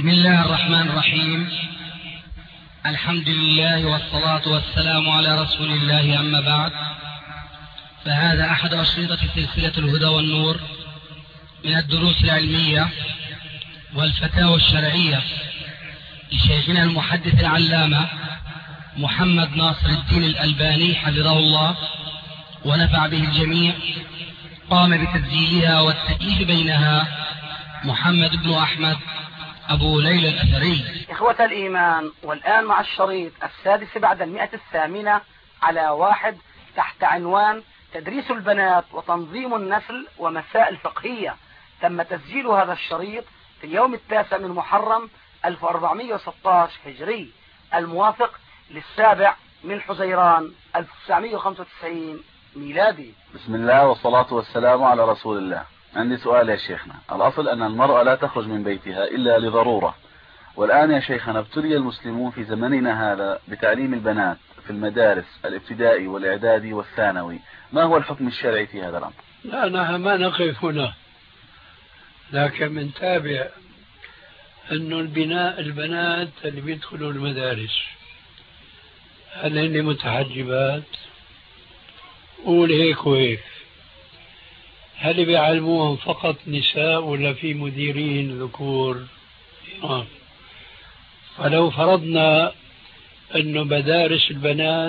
بسم الله الرحمن الرحيم. الحمد لله والصلاة والسلام على رسول الله، أما بعد، فهذا أحد أشرطة سلسلة الهدى والنور من الدروس العلمية والفتاوى الشرعية لشيخنا المحدث العلامة محمد ناصر الدين الألباني حفظه الله ونفع به الجميع. قام بتسجيلها والتأليف بينها محمد بن أحمد أبو ليلى الأثري. إخوة الإيمان، والآن مع الشريط السادس بعد 108 على 1 تحت عنوان تدريس البنات وتنظيم النسل ومسائل فقهية. تم تسجيل هذا الشريط في اليوم 9 من محرم 1416 هجري، الموافق للسابع من حزيران 1995 ميلادي. بسم الله والصلاة والسلام على رسول الله. عندي سؤال يا شيخنا. الأصل أن المرأة لا تخرج من بيتها إلا لضرورة، والآن يا شيخنا ابتلي المسلمون في زمننا هذا بتعليم البنات في المدارس الابتدائي والإعدادي والثانوي، ما هو الحكم الشرعي في هذا الأمر؟ لا، نحن ما نقف هنا، لكن منتابع أنه البنات اللي بيدخلوا المدارس هل هن متحجبات؟ قول هيك وهيك. هل بيعلموهم فقط نساء ولا في مديرين ذكور؟ فلو فرضنا أنه مدارس البنات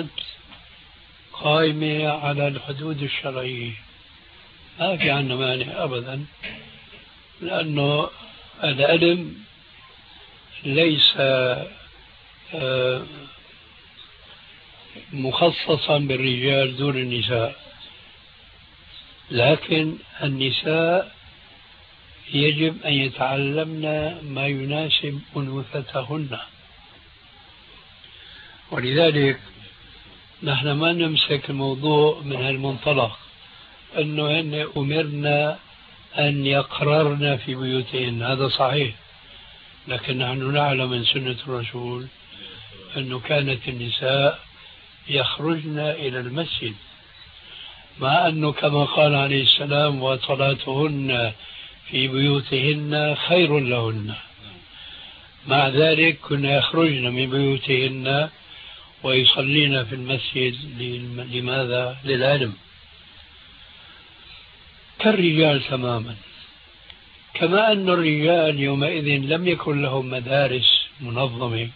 قائمة على الحدود الشرعية ما في عنا مانع أبدا، لأنه العلم ليس مخصصا بالرجال دون النساء، لكن النساء يجب أن يتعلمن ما يناسب أنوثتهن، ولذلك نحن ما نمسك الموضوع من هالمنطلق أنه هن أمرنا أن يقررن في بيوتهن. هذا صحيح، لكن نحن نعلم من سنة الرسول أنه كانت النساء يخرجن إلى المسجد، مع أنه كما قال عليه السلام وصلاتهن في بيوتهن خير لهن، مع ذلك كنا يخرجن من بيوتهن ويصلين في المسجد. لماذا؟ للعلم، كالرجال تماما. كما أن الرجال يومئذ لم يكن لهم مدارس منظمة،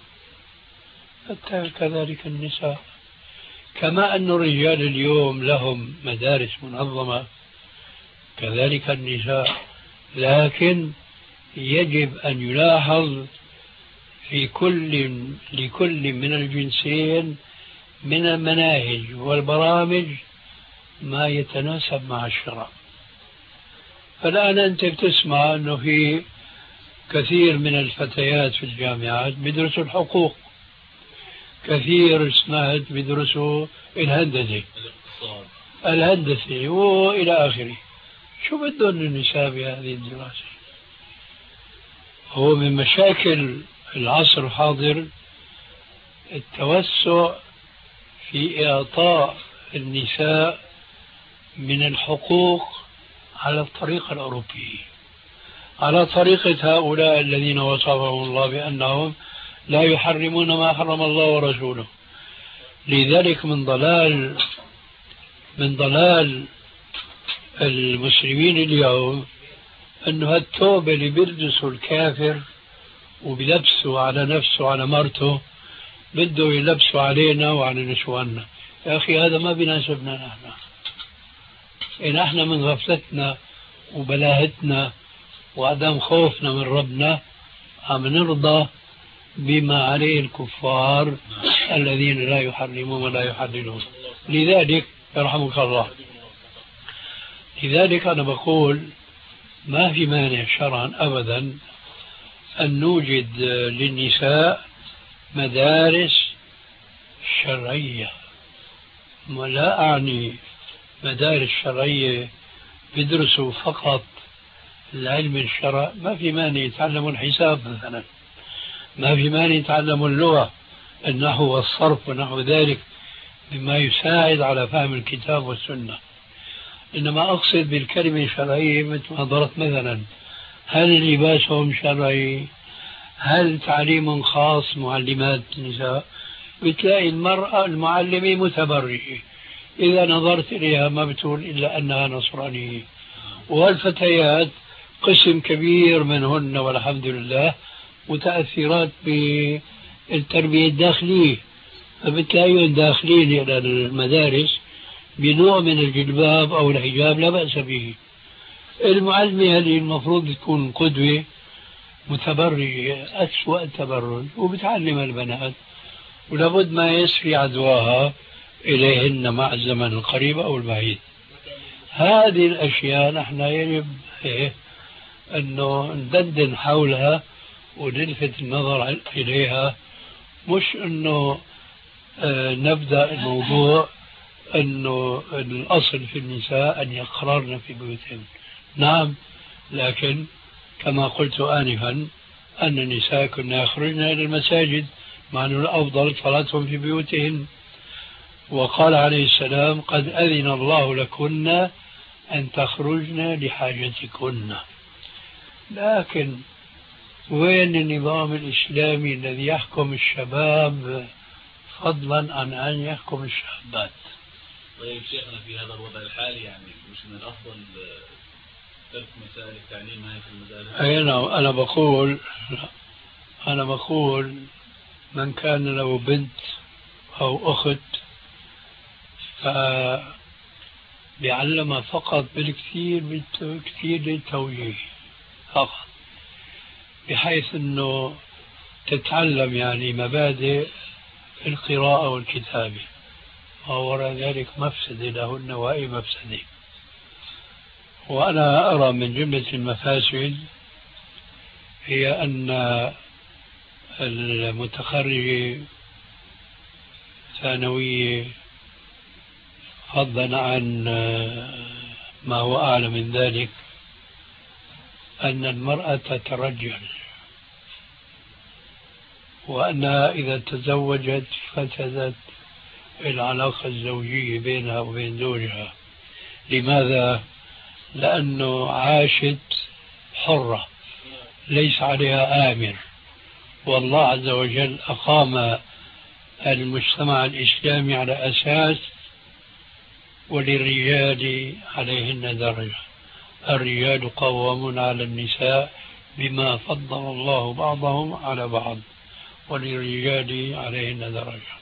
كذلك النساء. كما أن الرجال اليوم لهم مدارس منظمة، كذلك النساء. لكن يجب أن يلاحظ في لكل من الجنسين من المناهج والبرامج ما يتناسب مع الشرع. فالآن أنت بتسمع أنه في كثير من الفتيات في الجامعات بيدرسوا الحقوق، كثير سمعت بيدرسوا الهندسة وإلى آخره. شو بدهم النساء بهذه الدراسة؟ هو من مشاكل العصر الحاضر التوسع في إعطاء النساء من الحقوق على الطريقة الأوروبية، على طريقة هؤلاء الذين وصفهم الله بأنهم لا يحرمون ما حرم الله ورسوله. لذلك من ضلال المسلمين اليوم أنه هالتوبة اللي بيلبسوا الكافر وبيلبسوا على نفسه وعلى مرته بده يلبسوا علينا وعلى نسواننا. يا أخي هذا ما بيناسبنا نحن. نحن من غفلتنا وبلاهتنا وعدم خوفنا من ربنا عم نرضى بما عليه الكفار الذين لا يحرمون ولا يحللون. لذلك يرحمك الله، لذلك أنا بقول ما في مانع شرعا أبدا أن نوجد للنساء مدارس شرعية. ولا أعني مدارس شرعية بيدرسوا فقط العلم الشرع، ما في مانع يتعلموا الحساب مثلا، ما في مانع يتعلموا اللغة، النحو والصرف ونحو ذلك مما يساعد على فهم الكتاب والسنة. إنما أقصد بالكلمة الشرعية مثل ما ضربت مثلا، هل لباسهم شرعي؟ هل تعليم خاص معلمات النساء؟ بتلاقي المرأة المعلمة متبرجة، إذا نظرت إليها ما بتقول إلا أنها نصرانية. والفتيات قسم كبير منهن والحمد لله متأثرات بالتربية الداخلية، فبتلاقيهم داخلين إلى المدارس بنوع من الجلباب أو الحجاب لا بأس به. المعلمة هذه المفروض تكون قدوة، متبرجة أسوأ التبرج وبتعلم البنات، ولابد ما يسري عدواها إليهن مع الزمن القريب أو البعيد. هذه الأشياء نحن يجب أنه ندندن حولها ونلفت النظر إليها، مش أنه نبدأ الموضوع أنه الأصل في النساء أن يقررن في بيوتهن. نعم، لكن كما قلت آنفا أن النساء كنا يخرجن إلى المساجد، مع أن الأفضل صلاتهم في بيوتهن. وقال عليه السلام: قد أذن الله لكن أن تخرجن لحاجتكن. لكن وين النظام الإسلامي الذي يحكم الشباب فضلا عن أن يحكم الشابات؟ طيب شيخنا، في هذا الوضع الحالي يعني مش من الأفضل ترك مسائل التعليم هاي في المدارس؟ أنا بقول من كان له بنت أو أخت فبيعلمها فقط بالكثير للتوجيه فقط، بحيث أنه تتعلم يعني مبادئ القراءة والكتابة، ووراء ذلك مفسدة لهن وأي مفسدة. وأنا أرى من جملة المفاسد هي أن المتخرج ثانوية، فضلا عن ما هو أعلى من ذلك، أن المرأة تترجل، وأنها إذا تزوجت فسدت العلاقة الزوجية بينها وبين زوجها. لماذا؟ لأنه عاشت حرة ليس عليها آمر، والله عز وجل أقام المجتمع الإسلامي على أساس وللرجال عليهن درجة، الرجال قوامون على النساء بما فضل الله بعضهم على بعض، وللرجال عليهن درجة.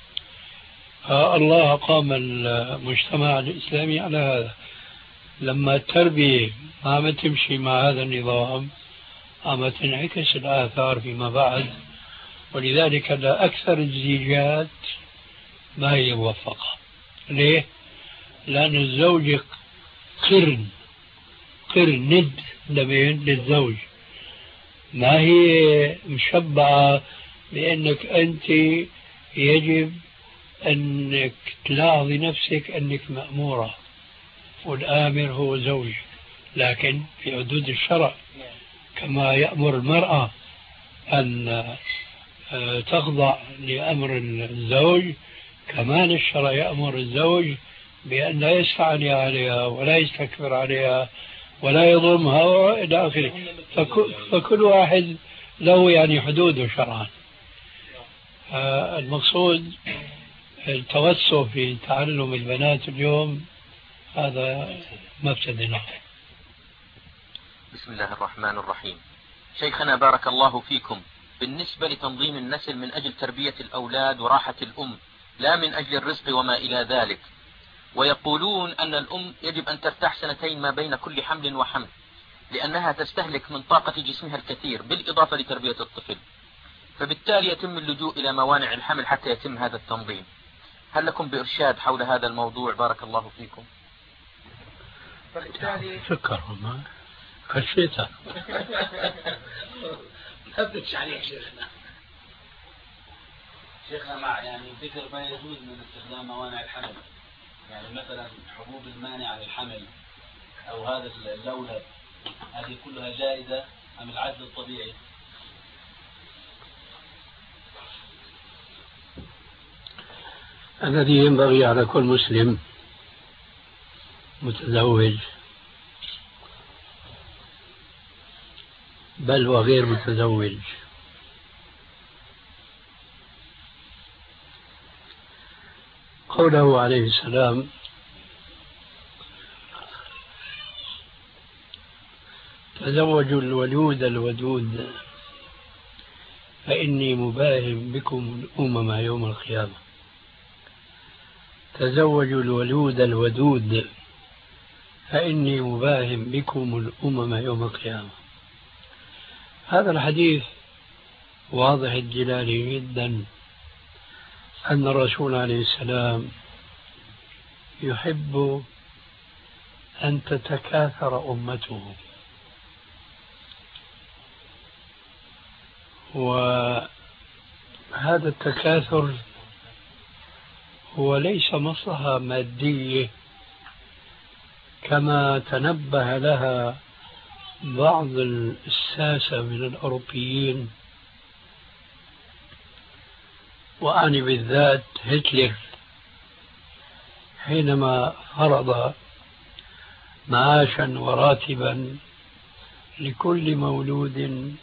الله قام المجتمع الإسلامي على هذا. لما التربية ما عم تمشي مع هذا النظام عم تنعكس الآثار فيما بعد، ولذلك أكثر الزيجات ما هي موفقة. ليه؟ لأن الزوج قرن ند للزوج، ما هي مشبعة بأنك أنت يجب أنك تلاحظي نفسك أنك مأمورة والآمر هو زوجك، لكن في حدود الشرع، كما يأمر المرأة أن تخضع لأمر الزوج، كمان الشرع يأمر الزوج بأن لا يستعلي عليها ولا يستكبر عليها ولا يظلمها وإلى آخره. فكل واحد له يعني حدوده شرعا. المقصود التوسع في تعلم البنات اليوم هذا مفسدة. بسم الله الرحمن الرحيم. شيخنا بارك الله فيكم، بالنسبة لتنظيم النسل من أجل تربية الأولاد وراحة الأم لا من أجل الرزق وما إلى ذلك، ويقولون أن الأم يجب أن ترتاح 2 ما بين كل حمل وحمل لأنها تستهلك من طاقة جسمها الكثير بالإضافة لتربية الطفل، فبالتالي يتم اللجوء إلى موانع الحمل حتى يتم هذا التنظيم. هل لكم بإرشاد حول هذا الموضوع؟ بارك الله فيكم. فكر ما خشيتها. نبدأ عليك شيخنا. شيخنا مع يعني ذكر ما يجوز من استخدام موانع الحمل، يعني مثلا حبوب المانعة للحمل أو هذا اللولب، هذه كلها جائزة أم العزل الطبيعي؟ الذي ينبغي على كل مسلم متزوج بل وغير متزوج قوله عليه السلام: تزوجوا الولود الودود فإني مباهم بكم الأمم يوم القيامة. تزوجوا الولود الودود فإني مباهم بكم الأمم يوم القيامة. هذا الحديث واضح الدلالة جدا أن الرسول عليه السلام يحب أن تتكاثر أمته، وهذا التكاثر هو ليس مصلحة مادية كما تنبه لها بعض الساسة من الأوروبيين، وأعني بالذات هتلر حينما فرض معاشا وراتبا لكل مولود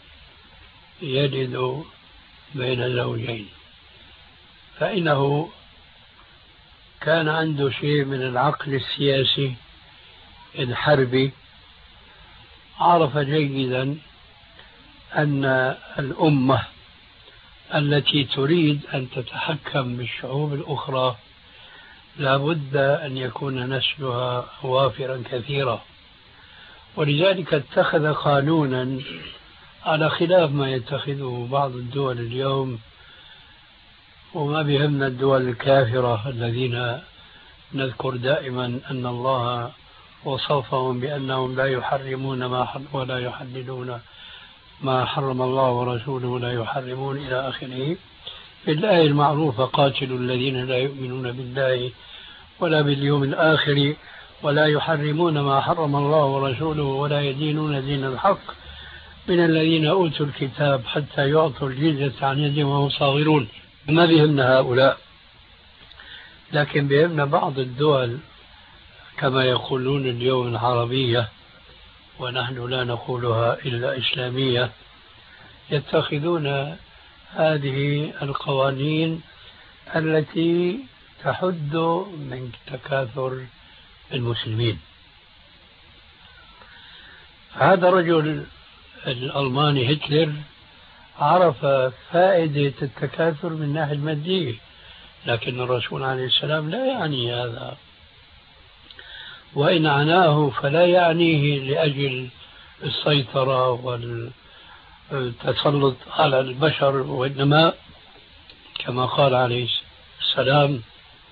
يلد بين زوجين، فإنه كان عنده شيء من العقل السياسي الحربي، عرف جيدا أن الأمة التي تريد أن تتحكم بالشعوب الأخرى لا بد أن يكون نسلها وافرا كثيرا، ولذلك اتخذ قانونا على خلاف ما يتخذه بعض الدول اليوم، وما بهمنا الدول الكافرة الذين نذكر دائما أن الله وصفهم بأنهم لا يحرمون ولا يحللون ما حرم الله ورسوله لا يحرمون إلى آخره. في الآية المعروفة: قاتلوا الذين لا يؤمنون بالله ولا باليوم الآخر ولا يحرمون ما حرم الله ورسوله ولا يدينون دين الحق من الذين أوتوا الكتاب حتى يعطوا الجزية عن يد وهم صاغرون. ما بهمنا هؤلاء، لكن بهمنا بعض الدول كما يقولون اليوم العربية، ونحن لا نقولها إلا إسلامية، يتخذون هذه القوانين التي تحد من تكاثر المسلمين. هذا الرجل الألماني هتلر عرف فائدة التكاثر من الناحية المادية، لكن الرسول عليه السلام لا يعني هذا، وإن عناه فلا يعنيه لأجل السيطرة والتسلط على البشر، وإنما كما قال عليه السلام: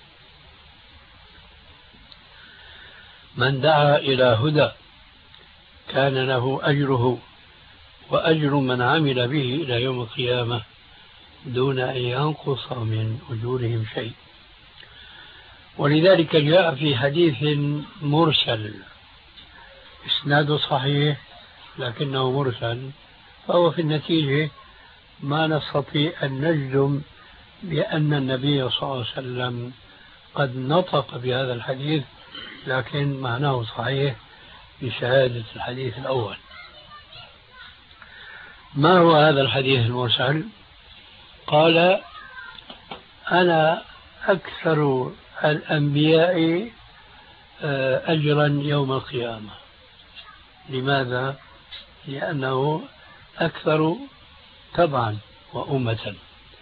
من دعا إلى هدى كان له أجره وأجر من عمل به إلى يوم القيامة دون أن ينقص من أجورهم شيء. ولذلك جاء في حديث مرسل إسناده صحيح لكنه مرسل، فهو في النتيجة ما نستطيع أن نجزم بأن النبي صلى الله عليه وسلم قد نطق بهذا الحديث، لكن معناه صحيح بشهادة الحديث الأول. ما هو هذا الحديث المرسل؟ قال: أنا أكثر الأنبياء أجرا يوم القيامة. لماذا؟ لأنه أكثر تبعا وأمة.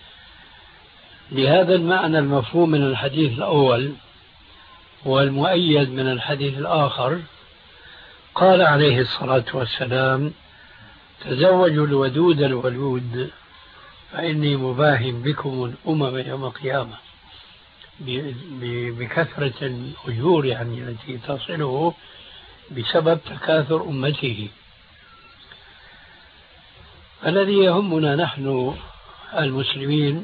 لهذا المعنى المفهوم من الحديث الأول والمؤيد من الحديث الآخر قال عليه الصلاة والسلام: تزوجوا الودود الولود فإني مباهم بكم الأمم يوم القيامة، بكثرة الأجور يعني التي تصله بسبب تكاثر أمته. الذي يهمنا نحن المسلمين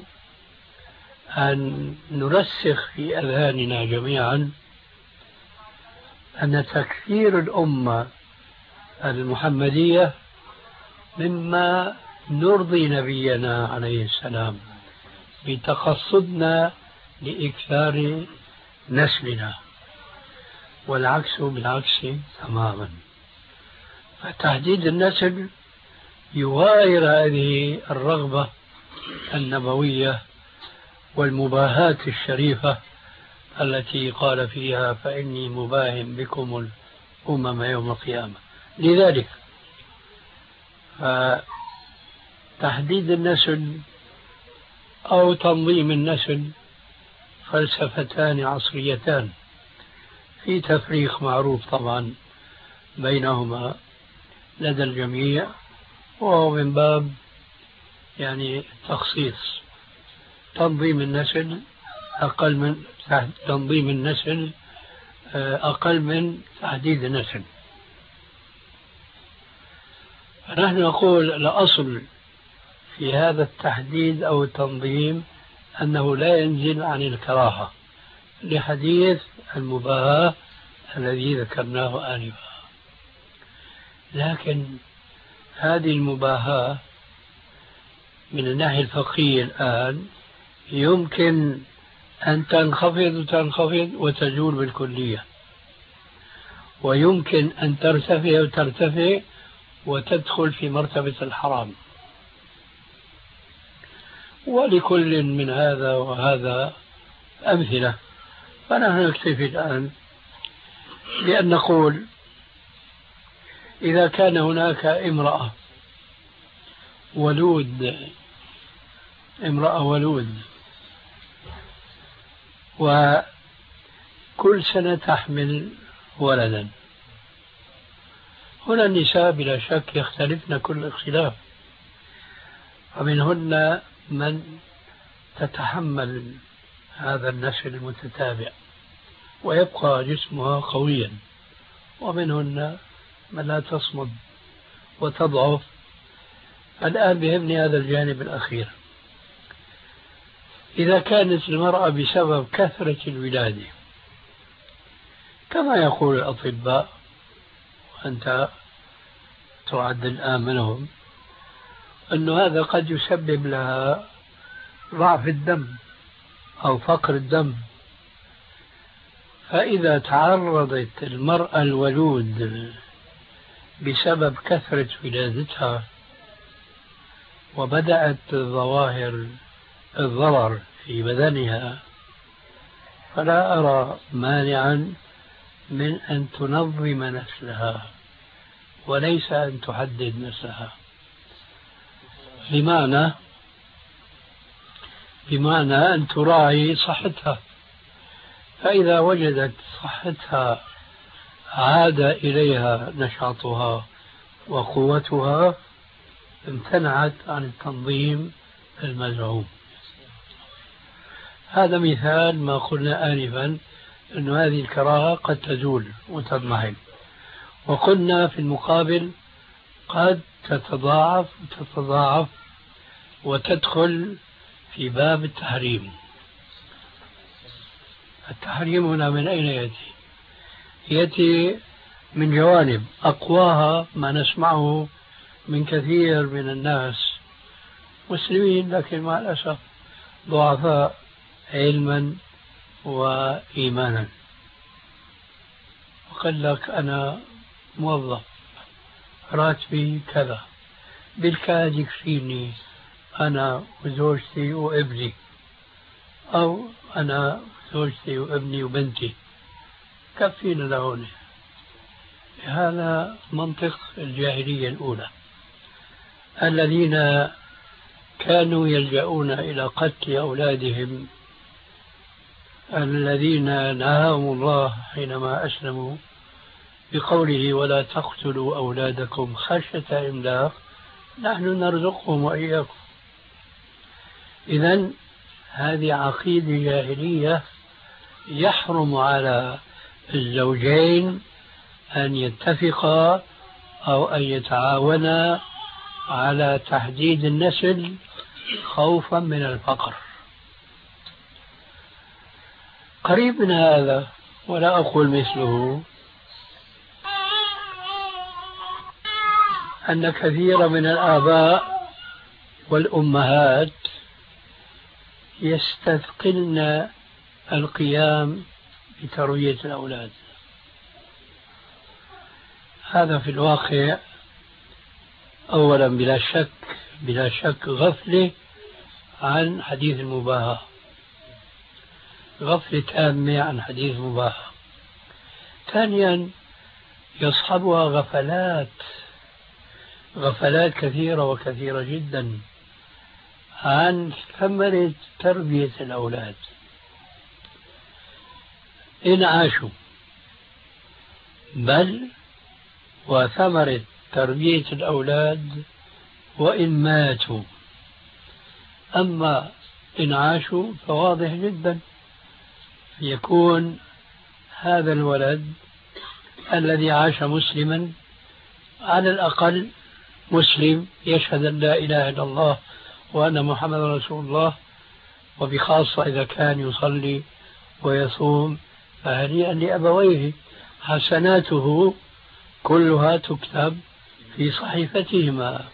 أن نرسخ في أذهاننا جميعا أن تكثير الأمة المحمدية مما نرضي نبينا عليه السلام بتقصدنا لإكثار نسلنا، والعكس بالعكس تماما. فتحديد النسل يغاير هذه الرغبة النبوية والمباهاة الشريفة التي قال فيها فإني مباهم بكم الأمم يوم القيامة. لذلك تحديد النسل أو تنظيم النسل فلسفتان عصريتان، في تفريق معروف طبعا بينهما لدى الجميع، وهو من باب يعني تخصيص. تنظيم النسل أقل من تنظيم النسل، أقل من تحديد النسل. فنحن نقول الأصل في هذا التحديد أو التنظيم أنه لا ينزل عن الكراهة، لحديث المباهاة الذي ذكرناه آنفا. لكن هذه المباهاة من الناحية الفقهية الآن يمكن أن تنخفض وتزول بالكلية، ويمكن أن ترتفع وتدخل في مرتبة الحرام. ولكل من هذا وهذا أمثلة، فنحن نكتفي الآن بأن نقول إذا كان هناك امرأة ولود وكل سنة تحمل ولدا، هنا النساء بلا شك يختلفن كل اختلاف، فمنهن من تتحمل هذا النسل المتتابع ويبقى جسمها قويا، ومنهن من لا تصمد وتضعف. الآن بيهمني هذا الجانب الأخير. إذا كانت المرأة بسبب كثرة الولادة كما يقول الأطباء، وأنت تعد الآن منهم، أن هذا قد يسبب لها ضعف الدم أو فقر الدم، فإذا تعرضت المرأة الولود بسبب كثرة ولادتها وبدأت ظواهر الضرر في بدنها، فلا أرى مانعا من أن تنظم نسلها وليس أن تحدد نسلها، بمعنى أن تراعي صحتها. فإذا وجدت صحتها عاد إليها نشاطها وقوتها امتنعت عن التنظيم المزعوم. هذا مثال ما قلنا آنفا أن هذه الكراهة قد تزول وتضمحل، وقلنا في المقابل قد تتضاعف وتدخل في باب التحريم. التحريم هنا من أين يأتي؟ يأتي من جوانب أقواها ما نسمعه من كثير من الناس مسلمين لكن مع الأسف ضعفاء علما وإيمانا، وقال لك أنا موظف راتبي كذا، بالكاد يكفيني أنا وزوجتي وابني، أو أنا زوجتي وابني وبنتي كفينا لهون. هذا منطق الجاهلية الأولى الذين كانوا يلجؤون إلى قتل أولادهم الذين نهاهم الله حينما أسلموا بقوله ولا تقتلوا أولادكم خشية إملاق نحن نرزقهم وإياكم. إذن هذه عقيدة جاهلية يحرم على الزوجين أن يتفقا أو أن يتعاونا على تحديد النسل خوفا من الفقر. قريب من هذا ولا أقول مثله أن كثير من الآباء والأمهات يستثقلن القيام بتربية الأولاد. هذا في الواقع أولا بلا شك غفلة عن حديث المباهاة، غفلة تامة عن حديث مباح. ثانيا يصحبها غفلات كثيرة وكثيرة جدا عن ثمرة تربية الأولاد إن عاشوا، بل وثمرة تربية الأولاد وإن ماتوا. أما إن عاشوا فواضح جدا يكون هذا الولد الذي عاش مسلما على الأقل مسلم يشهد أن لا إله إلا الله وأن محمد رسول الله، وبخاصة إذا كان يصلي ويصوم فهنيئا لأبويه، حسناته كلها تكتب في صحيفتهما،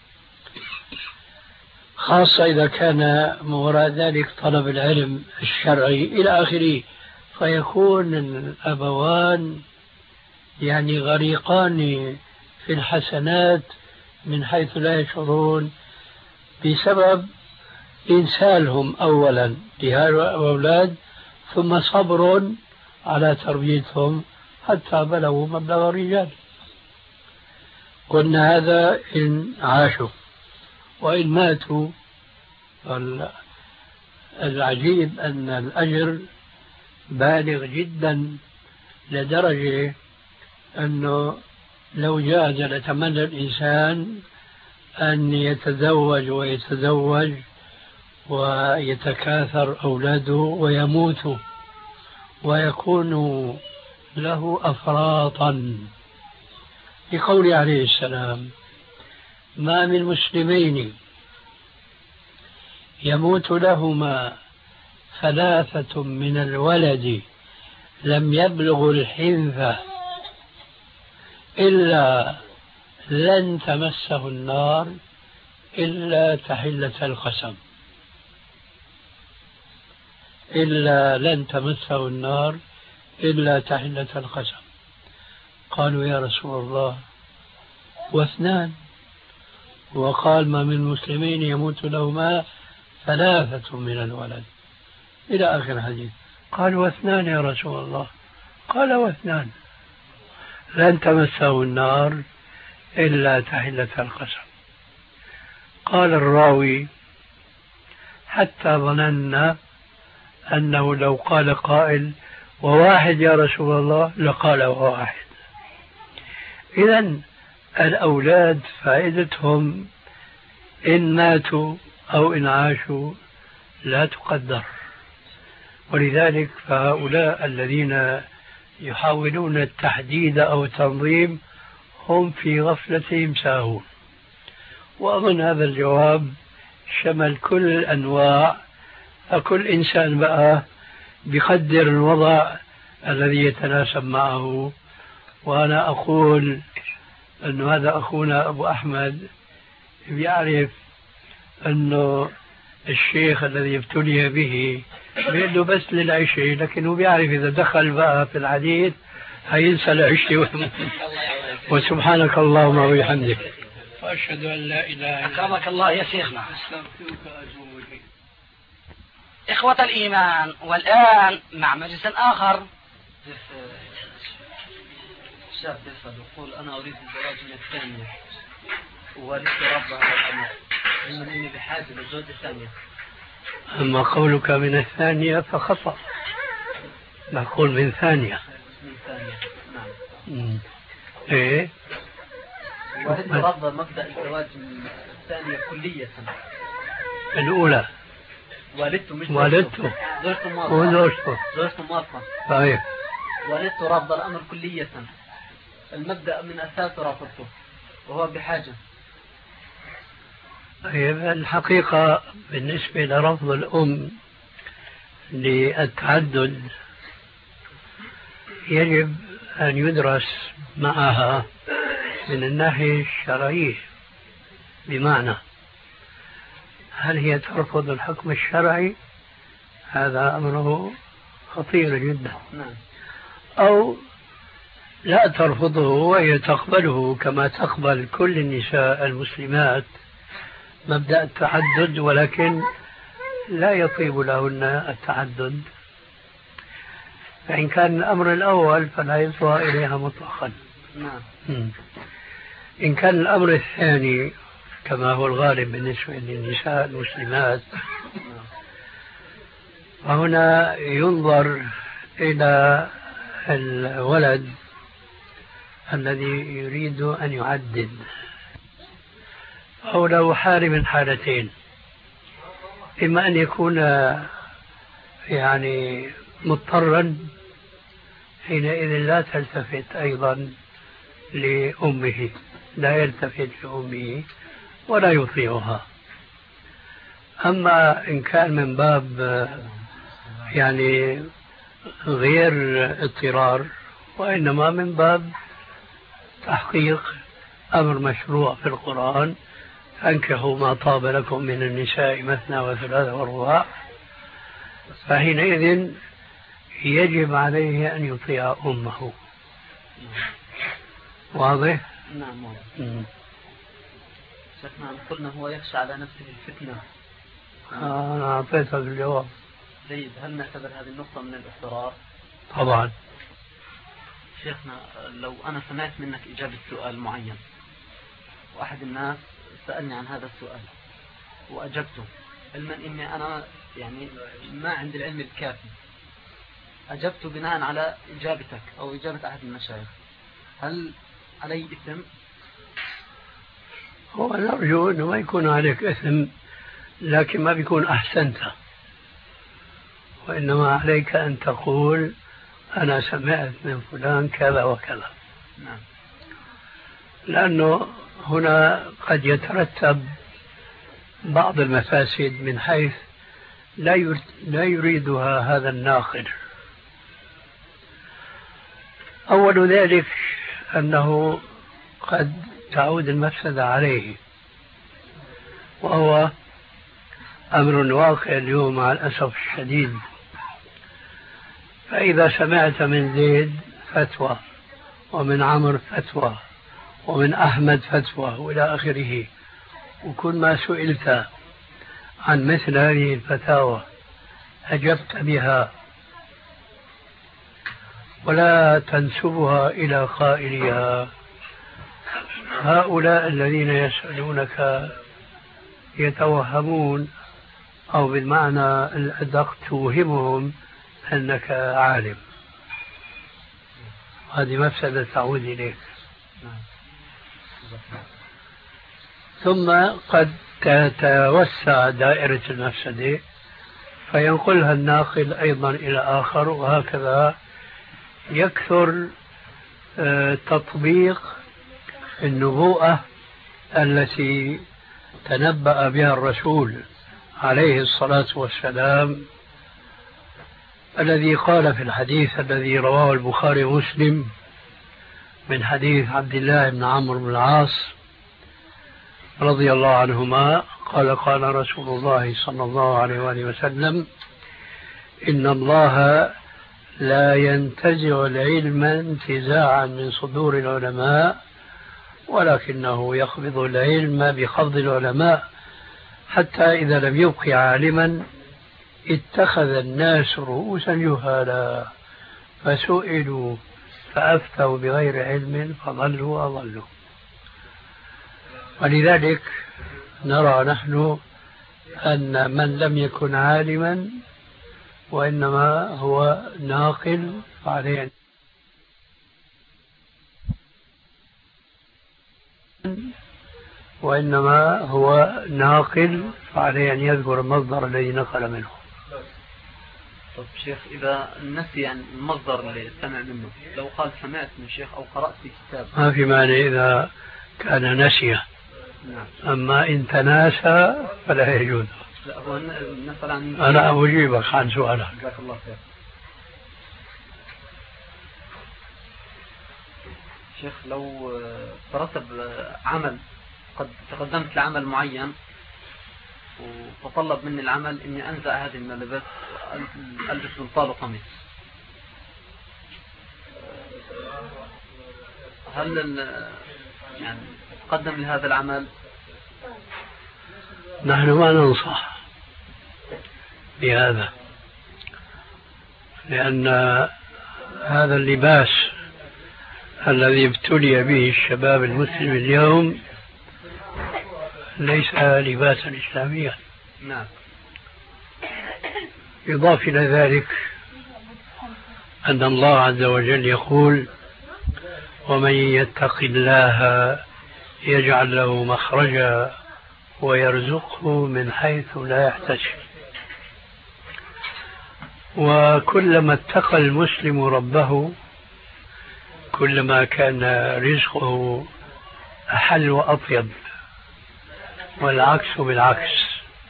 خاصة إذا كان من وراء ذلك طلب العلم الشرعي إلى آخره، فيكون الأبوان يعني غريقان في الحسنات من حيث لا يشعرون، بسبب إنسالهم أولا لهؤلاء الأولاد، ثم صبر على تربيتهم حتى بلغوا مبلغ الرجال. قلنا هذا إن عاشوا، وإن ماتوا العجيب أن الأجر بالغ جدا لدرجة أنه لو جاز لتمنى الإنسان أن يتزوج ويتكاثر أولاده ويموتوا ويكون له أفراطا، لقول عليه السلام: ما من مسلمين يموت لهما 3 من الولد لم يبلغ الحنث إلا لن تمسه النار إلا تحلة القسم، لن تمسه النار إلا تحلة القسم. قالوا: يا رسول الله، و2؟ وقال: ما من مسلمين يموت لهما 3 من الولد، إلى آخر الحديث. قالوا: و2 يا رسول الله؟ قال: و2 لن تمسه النار إلا تحلة القسم. قال الراوي: حتى ظننا أنه لو قال قائل: و1 يا رسول الله؟ لقال: و1. إذن الأولاد فائدتهم إن ماتوا أو إن عاشوا لا تقدر، ولذلك فهؤلاء الذين يحاولون التحديد أو التنظيم هم في غفلتهم ساهون. وأظن هذا الجواب شمل كل الأنواع، فكل إنسان بقى بيقدر الوضع الذي يتناسب معه. وأنا أقول أن هذا أخونا أبو أحمد بيعرف أنه الشيخ الذي ابتلي به بيقول بس للعشاء، لكنه بيعرف إذا دخل بقى في الحديث هينسى العشاء. وسبحانك اللهم وبحمدك وأشهد أن لا إله إلا أنت. أكرمك الله يا شيخنا. أستغفرك وأتوب إليك. إخوة الإيمان، والآن مع مجلس آخر. شاب يسأل يقول: أنا أريد الزواج من الثانية ووالدت ربها على الأمر، علما أني بحاجة للزوجة الثانية. أما قولك من الثانية فخطأ، نقول من ثانية. من ثانية، نعم. إيه؟ والدت ربها مبدأ الزواج من الثانية كلية. الأولى والدته مش والدته زوجته موافقة. طيب. والدته رفض الأمر كلية، المبدأ من أساس رفضته وهو بحاجة. طيب، الحقيقة بالنسبة لرفض الأم للتعدد يجب أن يدرس معها من الناحية الشرعية، بمعنى هل هي ترفض الحكم الشرعي؟ هذا أمره خطير جدا. أو لا ترفضه وهي تقبله كما تقبل كل النساء المسلمات مبدأ التعدد، ولكن لا يطيب لهن التعدد فإن كان الأمر الأول فلا يصغى إليها مطلقا. نعم. إن كان الأمر الثاني كما هو الغالب بالنسبة للنساء المسلمات فهنا ينظر إلى الولد الذي يريد أن يعدد، أو له حال من حالتين: إما أن يكون يعني مضطرا، حينئذ لا تلتفت أيضا لأمه، لا يلتفت لأمه ولا يطيعها. أما إن كان من باب يعني غير اضطرار، وإنما من باب تحقيق أمر مشروع في القرآن: فانكحوا ما طاب لكم من النساء مثنى وثلاث ورباع، فحينئذ يجب عليه أن يطيع أمه. واضح؟ نعم واضح. شيخنا قلنا هو يخشى على نفسه الفتنة. أنا أعطيتك الجواب. جيد. هل نعتبر هذه النقطة من الاضطرار؟ طبعا. شيخنا لو أنا سمعت منك إجابة سؤال معين وأحد الناس سألني عن هذا السؤال وأجبته، علما إني أنا يعني ما عندي العلم الكافي، أجبت بناء على إجابتك أو إجابة أحد المشايخ، هل علي إثم؟ هو نرجو أنه ما يكون عليك إثم، لكن ما بيكون أحسنت، وإنما عليك أن تقول أنا سمعت من فلان كذا وكذا. نعم. لأنه هنا قد يترتب بعض المفاسد من حيث لا يريدها هذا الناقل. أول ذلك أنه قد تعود المفسدة عليه، وهو أمر واقع اليوم مع الأسف الشديد. فإذا سمعت من زيد فتوى، ومن عمرو فتوى، ومن أحمد فتوى وإلى آخره، وكل ما سئلت عن مثل هذه الفتاوى أجبت بها ولا تنسبها إلى قائلها، هؤلاء الذين يسألونك يتوهمون، أو بالمعنى الأدق توهمهم أنك عالم. هذه مفسدة تعود إليك. ثم قد تتوسع دائرة المفسدة فينقلها الناقل أيضا إلى آخر، وهكذا يكثر تطبيق النبوءة التي تنبأ بها الرسول عليه الصلاة والسلام، الذي قال في الحديث الذي رواه البخاري ومسلم من حديث عبد الله بن عمرو بن العاص رضي الله عنهما قال: قال رسول الله صلى الله عليه وآله وسلم: إن الله لا ينتزع العلم انتزاعا من صدور العلماء، ولكنه يقبض العلم بقبض العلماء، حتى إذا لم يبق عالما اتخذ الناس رؤوسا جهالا فسئلوا فأفتوا بغير علم فضلوا وأضلوا. ولذلك نرى نحن أن من لم يكن عالما وإنما هو ناقل عليه فعليه أن يذكر المصدر الذي نقل منه. طب شيخ، إذا نسي عن المصدر اللي سمع منه، لو قال سمعت من شيخ أو قرأت في كتاب، ما في مانع إذا كان نسيه. نعم. أما إن تناسى فلا يجوز. لا، هو نسأل عن... أنا أجيبك عن سؤالك. جزاك الله خير. شيخ، لو ترتب عمل، قد تقدمت لعمل معين وتطلب مني العمل إني أنزع هذه الملابس وألبس بنطال وقميص، هل يعني تقدم لهذا العمل؟ نحن ما ننصح بهذا، لأن هذا اللباس الذي ابتلي به الشباب المسلم اليوم ليس لباسا إسلاميا. نعم. يضاف إلى ذلك أن الله عز وجل يقول: ومن يتق الله يجعل له مخرجا ويرزقه من حيث لا يحتسب. وكلما اتقى المسلم ربه كلما كان رزقه أحل وأطيب، والعكس بالعكس.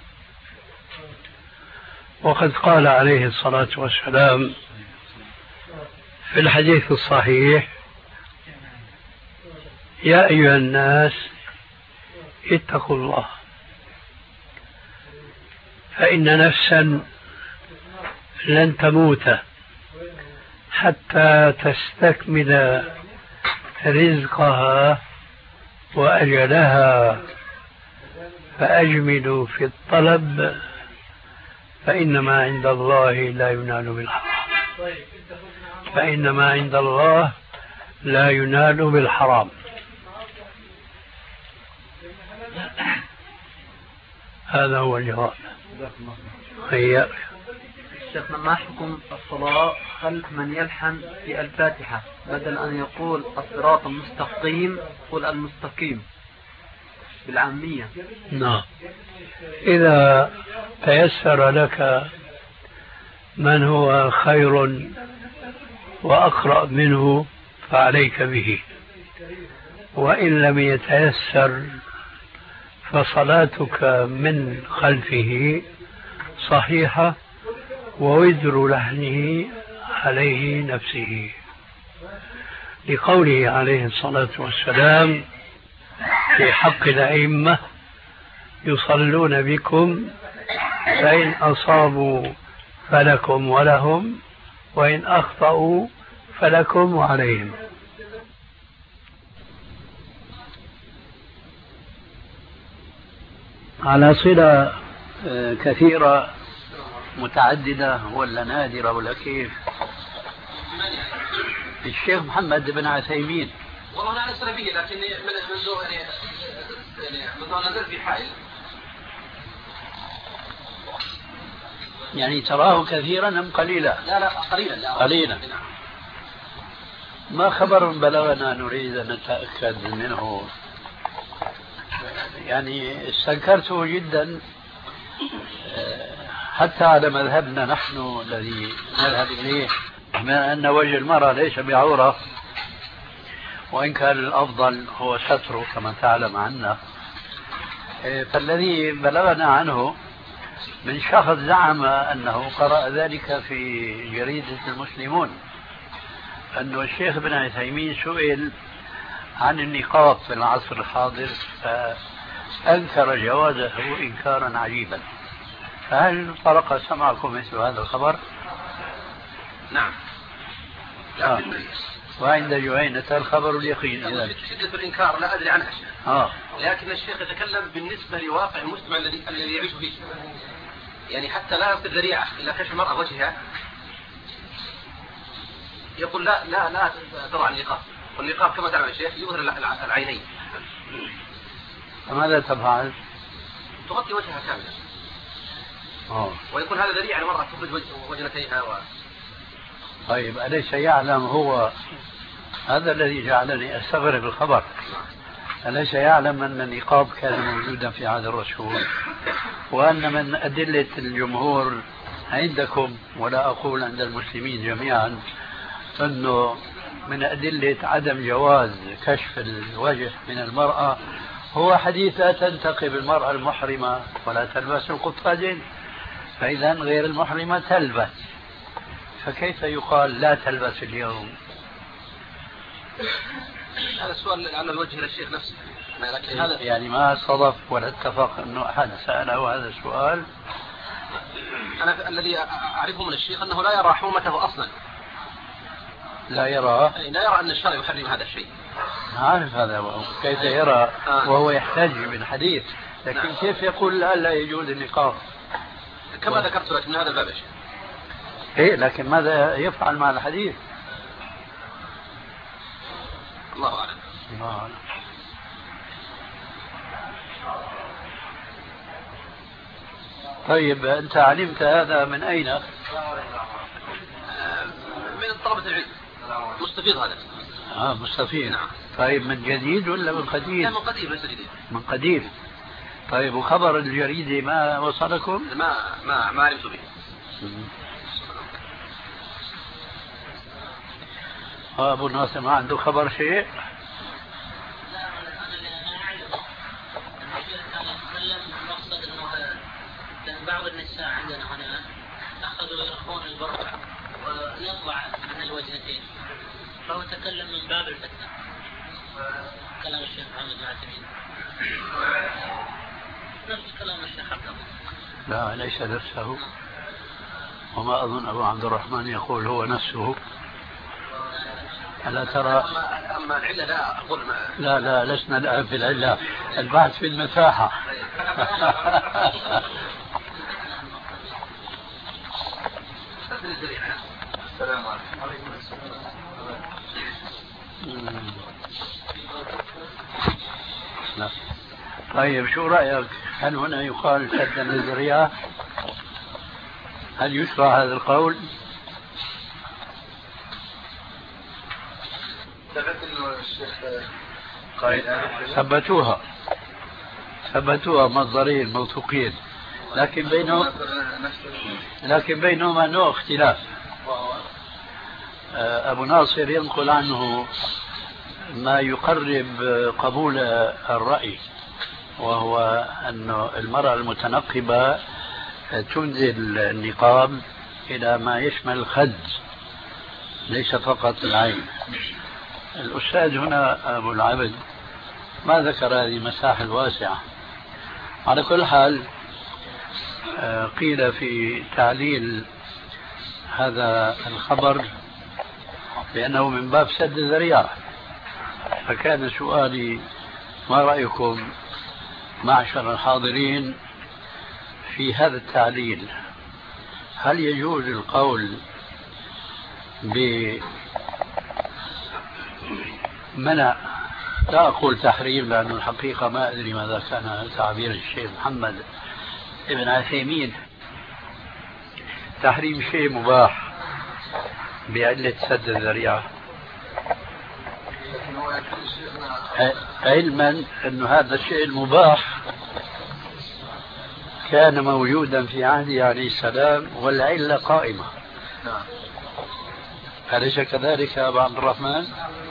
وقد قال عليه الصلاة والسلام في الحديث الصحيح: يا أيها الناس اتقوا الله، فإن نفسا لن تموت حتى تستكمل رزقها وأجلها، فأجملوا في الطلب فإنما عند الله لا ينال بالحرام، فإنما عند الله لا ينال بالحرام. هذا هو الجواب. هيا شيخنا، ما حكم الصلاة خلف من يلحن في الفاتحة بدل أن يقول الصراط المستقيم قل المستقيم بالعامية؟ نعم، إذا تيسر لك من هو خير وأقرأ منه فعليك به، وإن لم يتيسر فصلاتك من خلفه صحيحة ووزر لحنه عليه نفسه، لقوله عليه الصلاة والسلام في حق الأئمة: يصلون بكم فإن أصابوا فلكم ولهم، وإن أخطأوا فلكم وعليهم. على صلة كثيرة متعددة ولا نادرة ولا كيف؟ الشيخ محمد بن عثيمين. والله أنا على سلبية، لكن منذ منذ نزل في حائل يعني تراه كثيرا أم قليلا؟ لا قليلا. لا قليلا. ما خبر بلغنا نريد أن نتأكد منه، يعني استنكرته جدا حتى على مذهبنا نحن الذي نذهب إليه، بما أن وجه المرأة ليس بعورة، وإن كان الأفضل هو ستره كما تعلم عنا. فالذي بلغنا عنه من شخص زعم أنه قرأ ذلك في جريدة المسلمون، أن الشيخ بن عثيمين سئل عن النقاب في العصر الحاضر فأنكر جوازه إنكارا عجيبا. فهل طرق سمعكم مثل هذا الخبر؟ نعم. وعند جهينة الخبر اليقين. شدة الإنكار لا أدري عنها شيء. لكن الشيخ يتكلم بالنسبة لواقع المجتمع الذي يعيش فيه، يعني حتى لا يصير ذريعة إلى كشف المرأة وجهها. يقول لا تضع النقاب، والنقاب كما تعلم الشيخ يظهر العينين. فماذا تفعل؟ تغطي وجهها كاملا. ويكون هذا ذريعة للمرأة تخرج وجنتيها طيب، أليس يعلم هو هذا الذي جعلني أستغرب الخبر؟ أليس يعلم أن النقاب كان موجودا في عهد الرسول، وأن من أدلة الجمهور عندكم ولا أقول عند المسلمين جميعا أنه من أدلة عدم جواز كشف الوجه من المرأة هو حديث لا تنتقب المرأة المحرمة ولا تلبس القطاجين، فإذا غير المحرمة تلبس، فكيف يقال لا تلبس اليوم؟ هذا السؤال لعله الوجه للشيخ نفسه، يعني ما صدف ولا اتفق أنه أحد سأله هذا السؤال. أنا الذي أعرفه من الشيخ أنه لا يرى حرمته أصلا. لا يرى أن الشرع يحرم هذا الشيء. عارف هذا كيف يرى وهو يحتاج من حديث، لكن نعم. كيف يقول لا يجوز النقاب؟ كما ذكرت لك من هذا الباب. إيه، لكن ماذا يفعل مع الحديث؟ الله أعلم. الله أعلم. طيب أنت علمت هذا من أين؟ من طلبة العلم. مستفيض هذا. مستفيد. نعم. طيب من جديد ولا من قديم؟ لا، من قديم ليس جديد. من قديم. طيب وخبر الجريدة ما وصلكم؟ ما علمت به. أبو ناصر ما عنده خبر شيء؟ بعض النساء عندنا هنا أخذوا يرخون البرقع ويطلع من الوجنتين، فهو تكلم من باب الفتنة. كلام الشيخ محمد بن عثيمين نفس كلام الشيخ عبد الله. لا ليس نفسه، وما أظن أبو عبد الرحمن يقول هو نفسه. ألا ترى؟ أما العلة لا أقول لا لسنا الآن في العلة، البحث في المساحة. السلام عليكم. لا. طيب شو رأيك؟ هل هنا يقال سد الذريعة؟ هل يشرع هذا القول؟ ثبت انه الشيخ ثبتوها مصدرين موثوقين، لكن بينهما نوع اختلاف. أبو ناصر ينقل عنه ما يقرب قبول الرأي، وهو أن المرأة المتنقبة تنزل النقاب إلى ما يشمل الخد ليس فقط العين. الأستاذ هنا أبو العبد ما ذكر هذه المساحة الواسعة. على كل حال قيل في تعليل هذا الخبر بأنه من باب سد الذريعة، فكان سؤالي ما رأيكم معشر الحاضرين في هذا التعليل؟ هل يجوز القول بمنع، لا أقول تحريم لأن الحقيقة ما أدري ماذا كان تعبير الشيخ محمد ابن عثيمين، تحريم شيء مباح بعلة سد الذريعة، علما أن هذا الشيء المباح كان موجودا في عهده عليه السلام والعلة قائمة. نعم. أليس كذلك يا أبا عبد الرحمن؟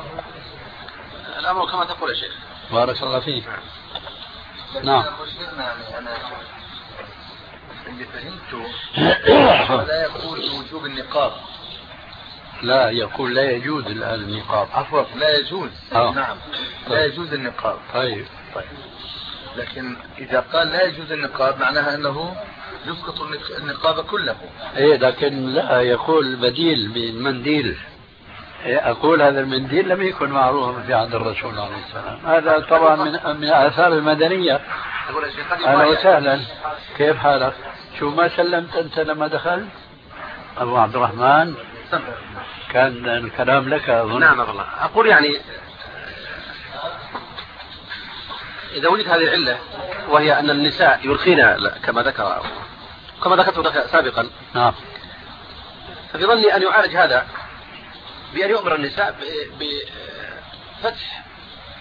الأمر كما تقول يا شيخ. بارك الله فيك. نعم. أنا اللي فهمته لا يقول بوجوب النقاب. لا يقول لا يجوز الآن النقاب. عفوا لا يجوز. نعم. لا يجوز النقاب. طيب. لكن إذا قال لا يجوز النقاب معناها أنه يسقط النقاب كله. إيه لكن لا يقول بديل بالمنديل. أقول هذا المنديل لم يكن معروفا في عهد الرسول عليه السلام. هذا طبعا من آثار المدنية. أهلا وسهلا، كيف حالك؟ شو ما سلمت أنت لما دخلت؟ أبو عبد الرحمن كان الكلام لك أظن. نعم والله. أقول يعني إذا وجدت هذه العلة وهي أن النساء يرخين كما ذكرت سابقا. نعم. ففي ظني أن يعالج هذا بأن يؤمر النساء بفتح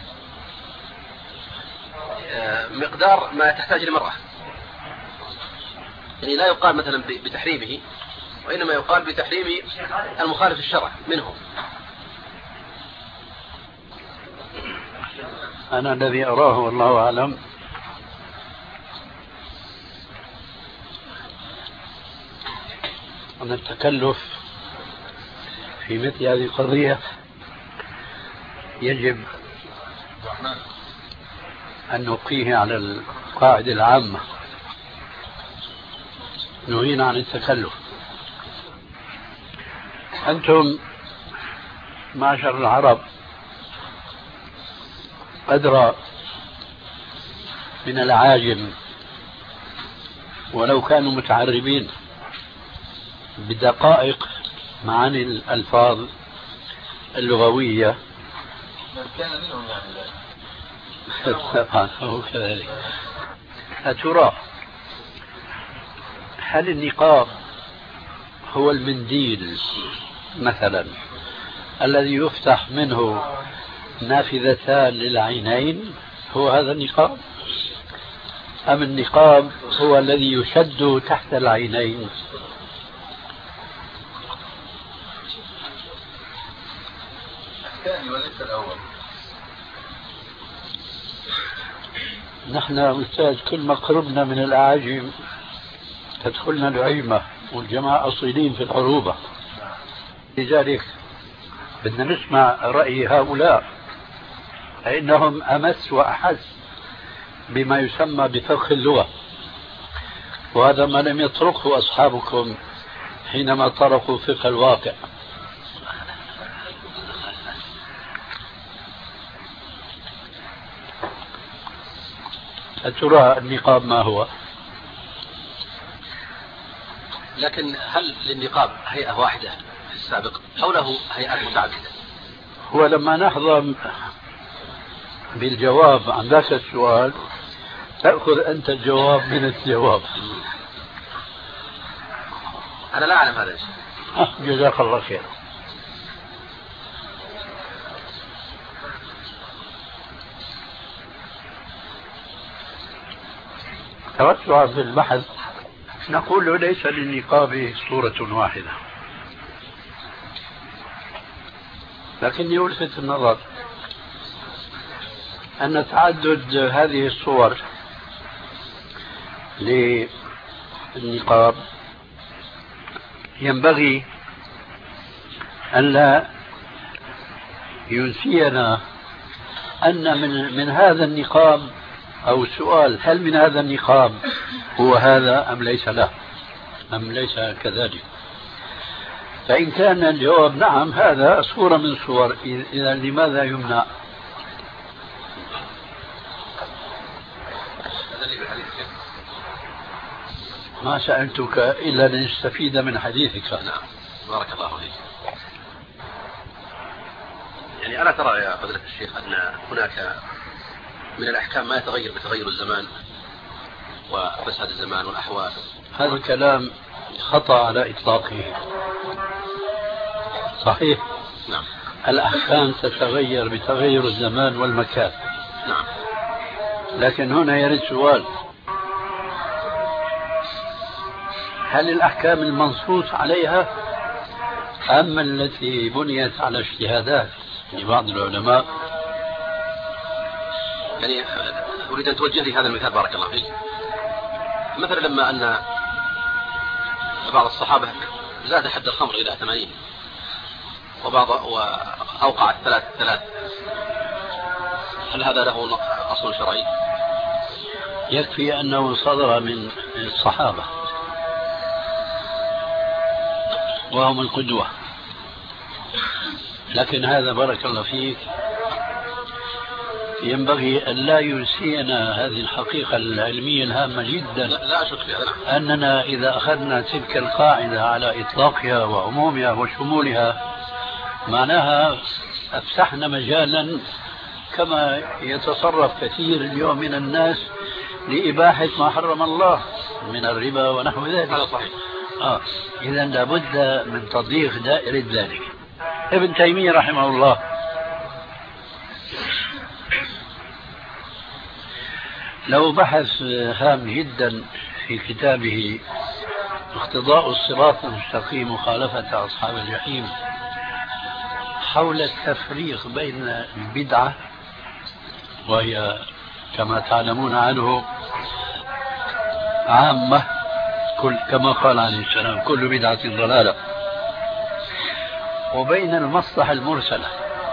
مقدار ما تحتاج المرأة، يعني لا يقال مثلا بتحريمه، وإنما يقال بتحريم المخالف الشرع منه. أنا الذي أراه والله أعلم أن التكلف في مثل هذه القضية يجب أن نبقيه على القاعدة العامة، نهينا عن التكلف. أنتم معشر العرب أدرى من العاجم ولو كانوا متعربين بدقائق معاني الألفاظ اللغوية من كان منهم يعني طبعا هو كذلك. أترى هل النقاب هو المنديل مثلا الذي يفتح منه نافذتان للعينين، هو هذا النقاب، أم النقاب هو الذي يشد تحت العينين؟ الثاني وليس الأول. نحن أستاذ كل ما قربنا من الأعاجم تدخلنا العيمة، والجماعة أصيلين في العروبة، لذلك بدنا نسمع رأي هؤلاء فإنهم أمس وأحس بما يسمى بفقه اللغة، وهذا ما لم يطرقه أصحابكم حينما طرقوا فقه الواقع. أترى النقاب ما هو؟ لكن هل للنقاب هيئة واحدة في السابق أو له هيئات متعددة؟ هو لما نحظى بالجواب عن ذاك السؤال تأخذ أنت الجواب من الجواب. أنا لا أعلم هذا الشيء. جزاك الله خير. توسعا في البحث نقول ليس للنقاب صورة واحدة، لكني ألفت النظر أن تعدد هذه الصور للنقاب ينبغي أن لا ينسينا أن من هذا النقاب، أو السؤال هل من هذا النقاب هو هذا أم ليس له أم ليس كذلك. فإن كان الجواب نعم هذا صورة من صور، إذا لماذا يمنع؟ ما سألتك إلا لنستفيد من حديثك. نعم بارك الله فيك. يعني ألا ترى يا فضيلة الشيخ أن هناك من الأحكام ما يتغير بتغير الزمان وفساد الزمان والأحوال؟ هذا الكلام خطأ على إطلاقه. صحيح. نعم. الأحكام تتغير بتغير الزمان والمكان. نعم. لكن هنا يرد سؤال: هل الأحكام المنصوص عليها أم التي بنيت على اجتهادات لبعض العلماء؟ يعني أريد أن توجه لي هذا المثال بارك الله فيك. مثلا لما أن بعض الصحابة زاد حد الخمر إلى 80 وأوقع الثلاث، هل هذا له أصل شرعي؟ يكفي أنه صدر من الصحابة وهم القدوة، لكن هذا بارك الله فيك ينبغي أن لا ينسينا هذه الحقيقة العلمية الهامة جدا. لا أشك في هذا. أننا إذا أخذنا تلك القاعدة على إطلاقها وعمومها وشمولها معناها أفسحنا مجالا كما يتصرف كثير اليوم من الناس لإباحة ما حرم الله من الربا ونحو ذلك. هذا صحيح. إذا لابد من تضييق دائرة ذلك. ابن تيمية رحمه الله له بحث هام جدا في كتابه اقتضاء الصراط المستقيم مخالفة أصحاب الجحيم حول التفريق بين البدعة، وهي كما تعلمون عنه عامة كما قال عليه السلام كل بدعة ضلالة، وبين المصلحة المرسلة.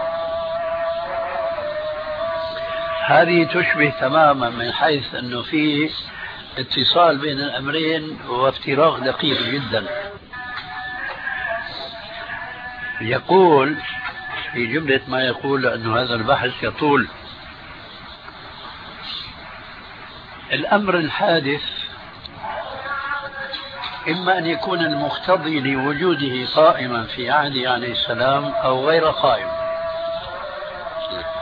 هذه تشبه تماما من حيث أنه فيه اتصال بين الأمرين وافتراق دقيق جدا. يقول في جملة ما يقول أن هذا البحث يطول: الأمر الحادث إما أن يكون المقتضي لوجوده قائما في عهده عليه السلام أو غير قائم.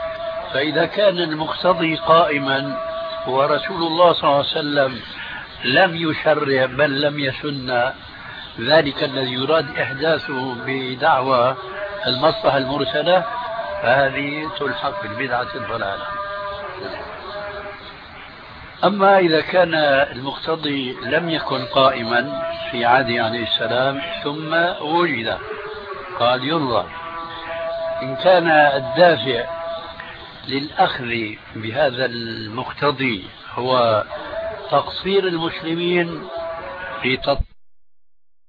فإذا كان المقتضي قائما ورسول الله صلى الله عليه وسلم لم يشرع بل لم يسن ذلك الذي يراد إحداثه بدعوى المصلحة المرسلة، فهذه تلحق بالبدعة الضلالة. أما إذا كان المقتضي لم يكن قائما في عهده عليه السلام ثم وجد، قال ينظر إن كان الدافع للأخذ بهذا المقتضي هو تقصير المسلمين في